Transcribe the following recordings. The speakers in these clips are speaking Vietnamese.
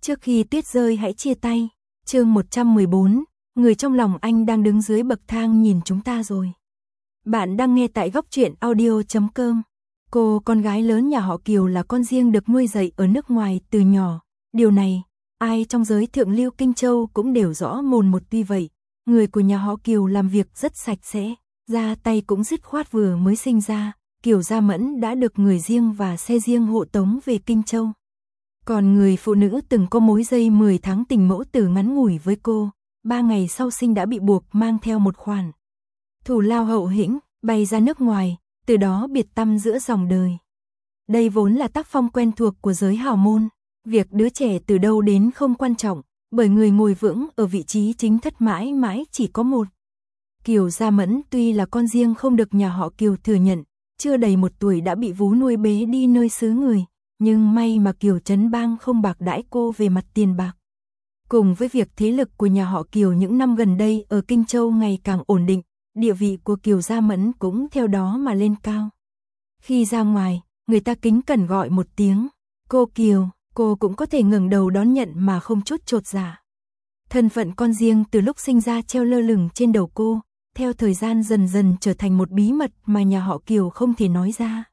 Trước khi tuyết rơi hãy chia tay. Chương 114, người trong lòng anh đang đứng dưới bậc thang nhìn chúng ta rồi. Bạn đang nghe tại góc truyện audio.com. Cô con gái lớn nhà họ Kiều là con riêng được nuôi dạy ở nước ngoài từ nhỏ. Điều này, ai trong giới thượng lưu Kinh Châu cũng đều rõ mồn một. Tuy vậy, người của nhà họ Kiều làm việc rất sạch sẽ, ra tay cũng dứt khoát. Vừa mới sinh ra, Kiều Gia Mẫn đã được người riêng và xe riêng hộ tống về Kinh Châu. Còn người phụ nữ từng có mối dây 10 tháng tình mẫu tử ngắn ngủi với cô, 3 ngày sau sinh đã bị buộc mang theo một khoản thù lao hậu hĩnh, bay ra nước ngoài, từ đó biệt tăm giữa dòng đời. Đây vốn là tác phong quen thuộc của giới hào môn, việc đứa trẻ từ đâu đến không quan trọng, bởi người ngồi vững ở vị trí chính thất mãi mãi chỉ có một. Kiều Gia Mẫn tuy là con riêng không được nhà họ Kiều thừa nhận, chưa đầy 1 tuổi đã bị vú nuôi bế đi nơi xứ người. Nhưng may mà Kiều Trấn Bang không bạc đãi cô về mặt tiền bạc. Cùng với việc thế lực của nhà họ Kiều những năm gần đây ở Kinh Châu ngày càng ổn định, địa vị của Kiều Gia Mẫn cũng theo đó mà lên cao. Khi ra ngoài, người ta kính cẩn gọi một tiếng cô Kiều, cô cũng có thể ngẩng đầu đón nhận mà không chút chột dạ. Thân phận con riêng từ lúc sinh ra treo lơ lửng trên đầu cô, theo thời gian dần dần trở thành một bí mật mà nhà họ Kiều không thể nói ra.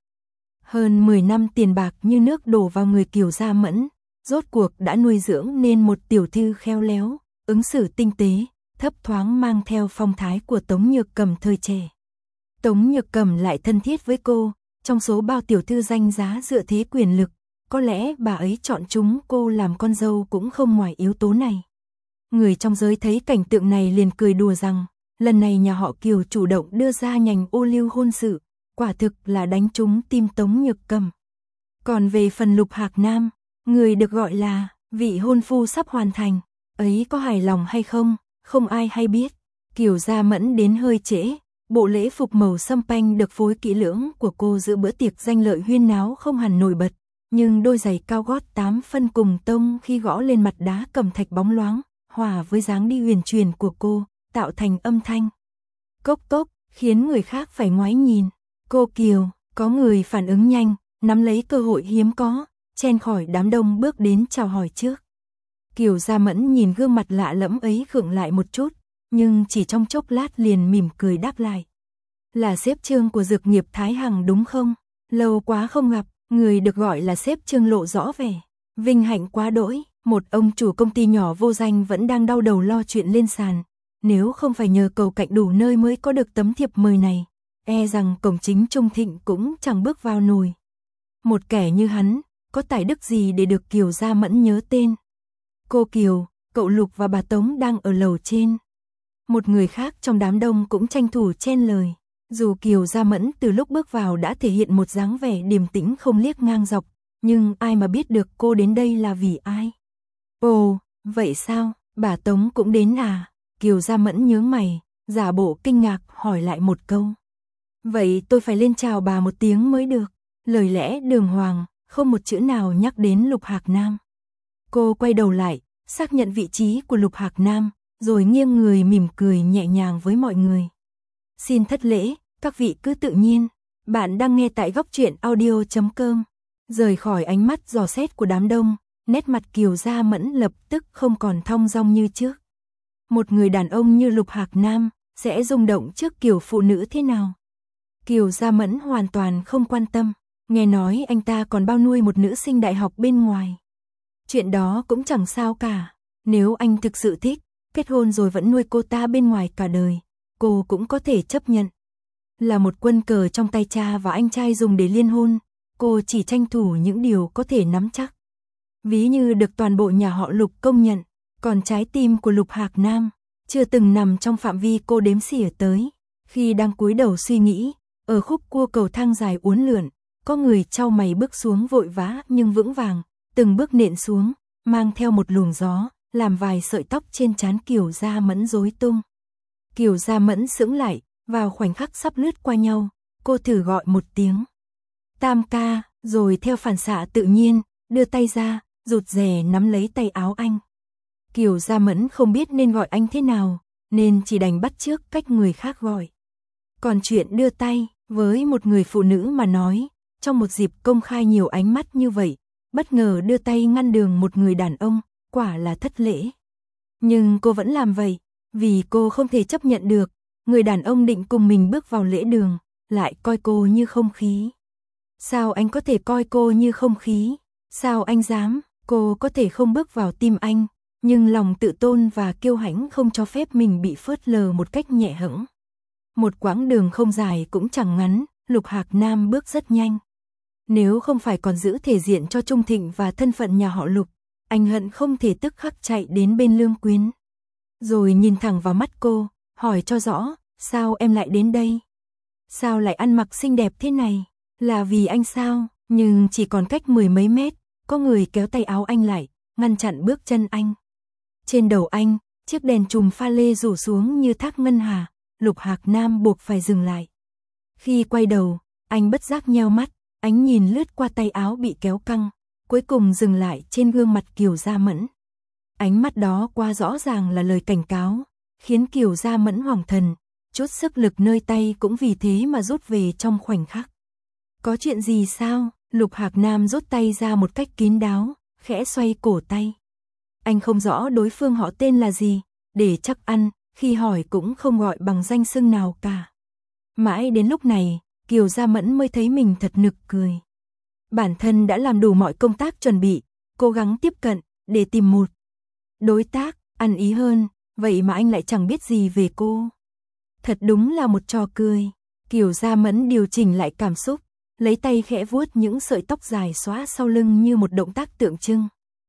Hơn 10 năm tiền bạc như nước đổ vào người Kiều Gia Mẫn, rốt cuộc đã nuôi dưỡng nên một tiểu thư khéo léo, ứng xử tinh tế, thấp thoáng mang theo phong thái của Tống Nhược Cẩm thời trẻ. Tống Nhược Cẩm lại thân thiết với cô, trong số bao tiểu thư danh giá dựa thế quyền lực, có lẽ bà ấy chọn chúng cô làm con dâu cũng không ngoài yếu tố này. Người trong giới thấy cảnh tượng này liền cười đùa rằng, lần này nhà họ Kiều chủ động đưa ra nhành ô liu hôn sự, quả thực là đánh trúng tim Tống Nhược Cẩm. Còn về phần Lục Hạc Nam, người được gọi là vị hôn phu sắp hoàn thành, ấy có hài lòng hay không, không ai hay biết. Kiều Gia Mẫn đến hơi trễ, bộ lễ phục màu sâm panh được phối kỹ lưỡng của cô giữa bữa tiệc danh lợi huyên náo không hẳn nổi bật, nhưng đôi giày cao gót 8 phân cùng tông khi gõ lên mặt đá cẩm thạch bóng loáng, hòa với dáng đi huyền chuyển của cô, tạo thành âm thanh cốc cốc, khiến người khác phải ngoái nhìn. Cô Kiều, có người phản ứng nhanh, nắm lấy cơ hội hiếm có, chen khỏi đám đông bước đến chào hỏi trước. Kiều Gia Mẫn nhìn gương mặt lạ lẫm ấy khựng lại một chút, nhưng chỉ trong chốc lát liền mỉm cười đáp lại. Là sếp Trương của Dược Nghiệp Thái Hằng đúng không? Lâu quá không gặp, người được gọi là sếp Trương lộ rõ vẻ vinh hạnh quá đỗi. Một ông chủ công ty nhỏ vô danh vẫn đang đau đầu lo chuyện lên sàn. Nếu không phải nhờ cầu cạnh đủ nơi mới có được tấm thiệp mời này, e rằng cổng chính Trung Thịnh cũng chẳng bước vào nổi. Một kẻ như hắn, có tài đức gì để được Kiều Gia Mẫn nhớ tên? Cô Kiều, cậu Lục và bà Tống đang ở lầu trên. Một người khác trong đám đông cũng tranh thủ chen lời. Dù Kiều Gia Mẫn từ lúc bước vào đã thể hiện một dáng vẻ điềm tĩnh không liếc ngang dọc, nhưng ai mà biết được cô đến đây là vì ai? Ồ, vậy sao, bà Tống cũng đến à? Kiều Gia Mẫn nhướng mày, giả bộ kinh ngạc hỏi lại một câu. Vậy tôi phải lên chào bà một tiếng mới được. Lời lẽ đường hoàng, không một chữ nào nhắc đến Lục Hạc Nam. Cô quay đầu lại, xác nhận vị trí của Lục Hạc Nam, rồi nghiêng người mỉm cười nhẹ nhàng với mọi người. Xin thất lễ, các vị cứ tự nhiên. Bạn đang nghe tại góc truyện audio.com. Rời khỏi ánh mắt dò xét của đám đông, nét mặt Kiều Gia Mẫn lập tức không còn thong dong như trước. Một người đàn ông như Lục Hạc Nam sẽ rung động trước kiểu phụ nữ thế nào? Kiều Gia Mẫn hoàn toàn không quan tâm, nghe nói anh ta còn bao nuôi một nữ sinh đại học bên ngoài. Chuyện đó cũng chẳng sao cả, nếu anh thực sự thích, kết hôn rồi vẫn nuôi cô ta bên ngoài cả đời, cô cũng có thể chấp nhận. Là một quân cờ trong tay cha và anh trai dùng để liên hôn, cô chỉ tranh thủ những điều có thể nắm chắc. Ví như được toàn bộ nhà họ Lục công nhận, còn trái tim của Lục Hạc Nam chưa từng nằm trong phạm vi cô đếm xỉa tới. Khi đang cúi đầu suy nghĩ, ở khúc cua cầu thang dài uốn lượn, có người chau mày bước xuống vội vã nhưng vững vàng, từng bước nện xuống, mang theo một luồng gió, làm vài sợi tóc trên trán Kiều Gia Mẫn rối tung. Kiều Gia Mẫn sững lại, vào khoảnh khắc sắp lướt qua nhau, cô thử gọi một tiếng Tam ca, rồi theo phản xạ tự nhiên, đưa tay ra, rụt rè nắm lấy tay áo anh. Kiều Gia Mẫn không biết nên gọi anh thế nào, nên chỉ đành bắt chước cách người khác gọi. Còn chuyện đưa tay, với một người phụ nữ mà nói, trong một dịp công khai nhiều ánh mắt như vậy, bất ngờ đưa tay ngăn đường một người đàn ông, quả là thất lễ. Nhưng cô vẫn làm vậy, vì cô không thể chấp nhận được, người đàn ông định cùng mình bước vào lễ đường, lại coi cô như không khí. Sao anh có thể coi cô như không khí? Sao anh dám? Cô có thể không bước vào tim anh, nhưng lòng tự tôn và kiêu hãnh không cho phép mình bị phớt lờ một cách nhẹ hẫng. Một quãng đường không dài cũng chẳng ngắn, Lục Hạc Nam bước rất nhanh. Nếu không phải còn giữ thể diện cho Trung Thịnh và thân phận nhà họ Lục, anh hận không thể tức khắc chạy đến bên Lương Quyến. Rồi nhìn thẳng vào mắt cô, hỏi cho rõ, sao em lại đến đây? Sao lại ăn mặc xinh đẹp thế này? Là vì anh sao? Nhưng chỉ còn cách 10 mấy mét, có người kéo tay áo anh lại, ngăn chặn bước chân anh. Trên đầu anh, chiếc đèn chùm pha lê rủ xuống như thác ngân hà, Lục Hạc Nam buộc phải dừng lại. Khi quay đầu, anh bất giác nheo mắt, ánh nhìn lướt qua tay áo bị kéo căng, cuối cùng dừng lại trên gương mặt Kiều Gia Mẫn. Ánh mắt đó qua rõ ràng là lời cảnh cáo, khiến Kiều Gia Mẫn hoảng thần, chút sức lực nơi tay cũng vì thế mà rút về trong khoảnh khắc. Có chuyện gì sao? Lục Hạc Nam rút tay ra một cách kín đáo, khẽ xoay cổ tay. Anh không rõ đối phương họ tên là gì, để chắc ăn, khi hỏi cũng không gọi bằng danh xưng nào cả. Mãi đến lúc này, Kiều Gia Mẫn mới thấy mình thật nực cười. Bản thân đã làm đủ mọi công tác chuẩn bị, cố gắng tiếp cận, để tìm một đối tác, ăn ý hơn, vậy mà anh lại chẳng biết gì về cô. Thật đúng là một trò cười. Kiều Gia Mẫn điều chỉnh lại cảm xúc, lấy tay khẽ vuốt những sợi tóc dài xõa sau lưng như một động tác tượng trưng.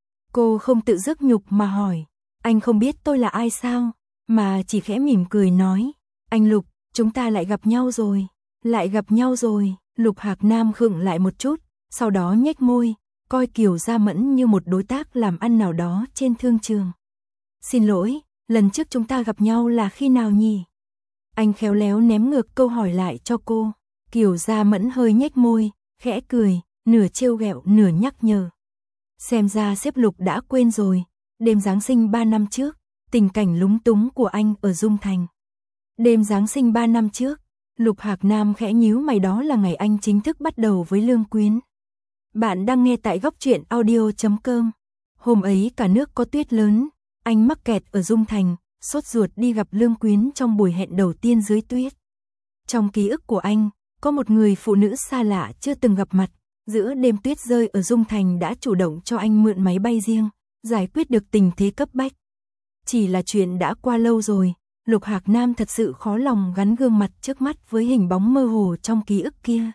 Cô không tự dứt nhục mà hỏi, anh không biết tôi là ai sao, mà chỉ khẽ mỉm cười nói, anh Lục, chúng ta lại gặp nhau rồi, lại gặp nhau rồi. Lục Hạc Nam khựng lại một chút, sau đó nhếch môi, coi Kiều Gia Mẫn như một đối tác làm ăn nào đó trên thương trường. Xin lỗi, lần trước chúng ta gặp nhau là khi nào nhỉ? Anh khéo léo ném ngược câu hỏi lại cho cô. Kiều Gia Mẫn hơi nhếch môi, khẽ cười, nửa trêu ghẹo nửa nhắc nhở. Xem ra sếp Lục đã quên rồi, đêm Giáng sinh 3 năm trước, tình cảnh lúng túng của anh ở Dung Thành. Đêm Giáng sinh 3 năm trước, Lục Hạc Nam khẽ nhíu mày, đó là ngày anh chính thức bắt đầu với Lương Quyến. Bạn đang nghe tại góc truyện audio.com. Hôm ấy cả nước có tuyết lớn, anh mắc kẹt ở Dung Thành, sốt ruột đi gặp Lương Quyến trong buổi hẹn đầu tiên dưới tuyết. Trong ký ức của anh, có một người phụ nữ xa lạ chưa từng gặp mặt, giữa đêm tuyết rơi ở Dung Thành đã chủ động cho anh mượn máy bay riêng, giải quyết được tình thế cấp bách. Chỉ là chuyện đã qua lâu rồi, Lục Hạc Nam thật sự khó lòng gắn gương mặt trước mắt với hình bóng mơ hồ trong ký ức kia.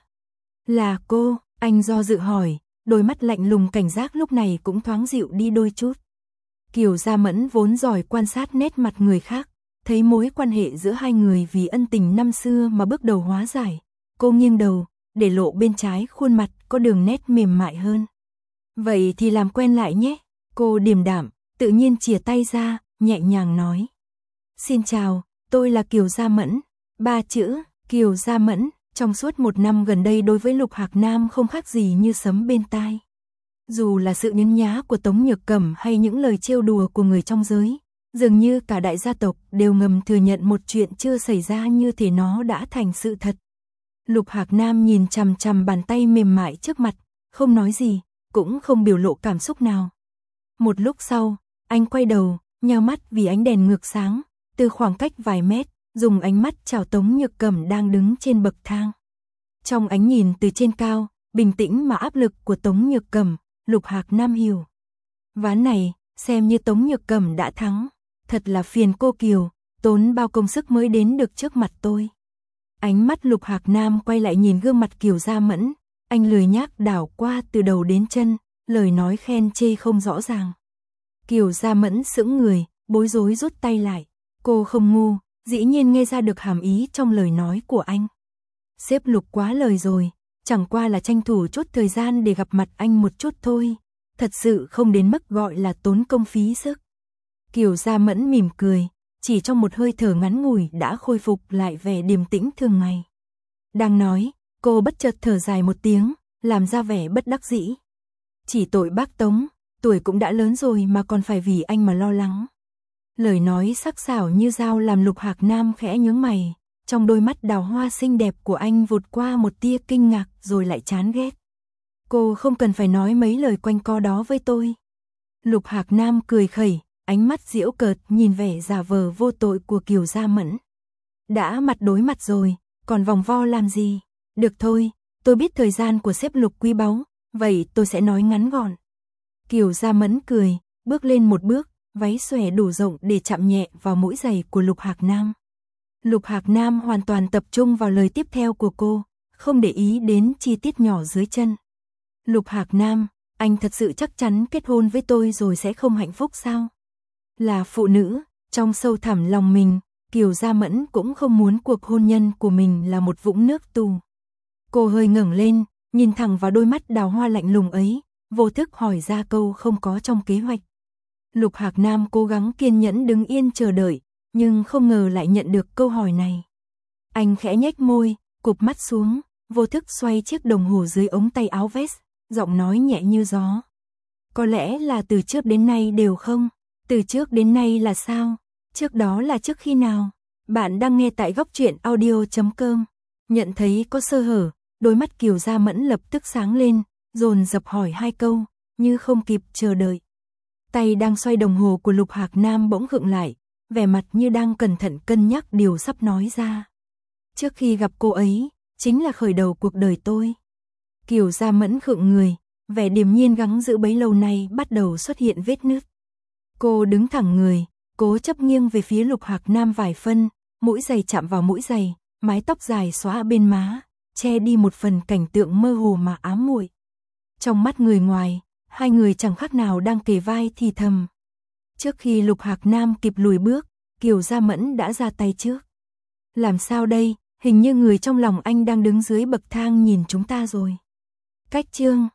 Là cô, anh do dự hỏi, đôi mắt lạnh lùng cảnh giác lúc này cũng thoáng dịu đi đôi chút. Kiều Gia Mẫn vốn giỏi quan sát nét mặt người khác, thấy mối quan hệ giữa hai người vì ân tình năm xưa mà bước đầu hóa giải. Cô nghiêng đầu, để lộ bên trái khuôn mặt có đường nét mềm mại hơn. Vậy thì làm quen lại nhé. Cô điềm đạm, tự nhiên chìa tay ra, nhẹ nhàng nói. Xin chào, tôi là Kiều Gia Mẫn. 3 chữ, Kiều Gia Mẫn, trong suốt 1 năm gần đây đối với Lục Hạc Nam không khác gì như sấm bên tai. Dù là sự nhấn nhá của Tống Nhược Cẩm hay những lời trêu đùa của người trong giới, dường như cả đại gia tộc đều ngầm thừa nhận một chuyện chưa xảy ra như thể nó đã thành sự thật. Lục Hạc Nam nhìn chằm chằm bàn tay mềm mại trước mặt, không nói gì, cũng không biểu lộ cảm xúc nào. Một lúc sau, anh quay đầu, nheo mắt vì ánh đèn ngược sáng, từ khoảng cách vài mét, dùng ánh mắt chào Tống Nhược Cẩm đang đứng trên bậc thang. Trong ánh nhìn từ trên cao, bình tĩnh mà áp lực của Tống Nhược Cẩm, Lục Hạc Nam hiểu. Ván này, xem như Tống Nhược Cẩm đã thắng, thật là phiền cô Kiều, tốn bao công sức mới đến được trước mặt tôi. Ánh mắt Lục Hạc Nam quay lại nhìn gương mặt Kiều Gia Mẫn, anh lười nhác đảo qua từ đầu đến chân, lời nói khen chê không rõ ràng. Kiều Gia Mẫn sững người, bối rối rút tay lại, cô không ngu, dĩ nhiên nghe ra được hàm ý trong lời nói của anh. Sếp Lục quá lời rồi, chẳng qua là tranh thủ chút thời gian để gặp mặt anh một chút thôi, thật sự không đến mức gọi là tốn công phí sức. Kiều Gia Mẫn mỉm cười, chỉ trong một hơi thở ngắn ngủi đã khôi phục lại vẻ điềm tĩnh thường ngày. Đang nói, cô bất chợt thở dài một tiếng, làm ra vẻ bất đắc dĩ. Chỉ tội bác Tống, tuổi cũng đã lớn rồi mà còn phải vì anh mà lo lắng. Lời nói sắc sảo như dao làm Lục Hạc Nam khẽ nhướng mày, trong đôi mắt đào hoa xinh đẹp của anh vụt qua một tia kinh ngạc rồi lại chán ghét. Cô không cần phải nói mấy lời quanh co đó với tôi. Lục Hạc Nam cười khẩy, ánh mắt giễu cợt nhìn vẻ giả vờ vô tội của Kiều Gia Mẫn. Đã mặt đối mặt rồi, còn vòng vo làm gì? Được thôi, tôi biết thời gian của sếp Lục quý báu, vậy tôi sẽ nói ngắn gọn. Kiều Gia Mẫn cười, bước lên một bước, váy xòe đủ rộng để chạm nhẹ vào mũi giày của Lục Hạc Nam. Lục Hạc Nam hoàn toàn tập trung vào lời tiếp theo của cô, không để ý đến chi tiết nhỏ dưới chân. Lục Hạc Nam, anh thật sự chắc chắn kết hôn với tôi rồi sẽ không hạnh phúc sao? Là phụ nữ, trong sâu thẳm lòng mình, Kiều Gia Mẫn cũng không muốn cuộc hôn nhân của mình là một vũng nước tù. Cô hơi ngẩng lên, nhìn thẳng vào đôi mắt đào hoa lạnh lùng ấy, vô thức hỏi ra câu không có trong kế hoạch. Lục Hạc Nam cố gắng kiên nhẫn đứng yên chờ đợi, nhưng không ngờ lại nhận được câu hỏi này. Anh khẽ nhếch môi, cụp mắt xuống, vô thức xoay chiếc đồng hồ dưới ống tay áo vest, giọng nói nhẹ như gió. Có lẽ là từ trước đến nay đều không? Từ trước đến nay là sao? Trước đó là trước khi nào? Bạn đang nghe tại góc truyện audio.com. Nhận thấy có sơ hở, đôi mắt Kiều Gia Mẫn lập tức sáng lên, dồn dập hỏi hai câu, như không kịp chờ đợi. Tay đang xoay đồng hồ của Lục Hạc Nam bỗng khựng lại, vẻ mặt như đang cẩn thận cân nhắc điều sắp nói ra. Trước khi gặp cô ấy, chính là khởi đầu cuộc đời tôi. Kiều Gia Mẫn khựng người, vẻ điềm nhiên gắng giữ bấy lâu nay bắt đầu xuất hiện vết nứt. Cô đứng thẳng người, cố chấp nghiêng về phía Lục Hạc Nam vài phân, mũi giày chạm vào mũi giày, mái tóc dài xóa bên má, che đi một phần cảnh tượng mơ hồ mà ám muội. Trong mắt người ngoài, hai người chẳng khác nào đang kề vai thì thầm. Trước khi Lục Hạc Nam kịp lùi bước, Kiều Gia Mẫn đã ra tay trước. Làm sao đây, hình như người trong lòng anh đang đứng dưới bậc thang nhìn chúng ta rồi. Cách chương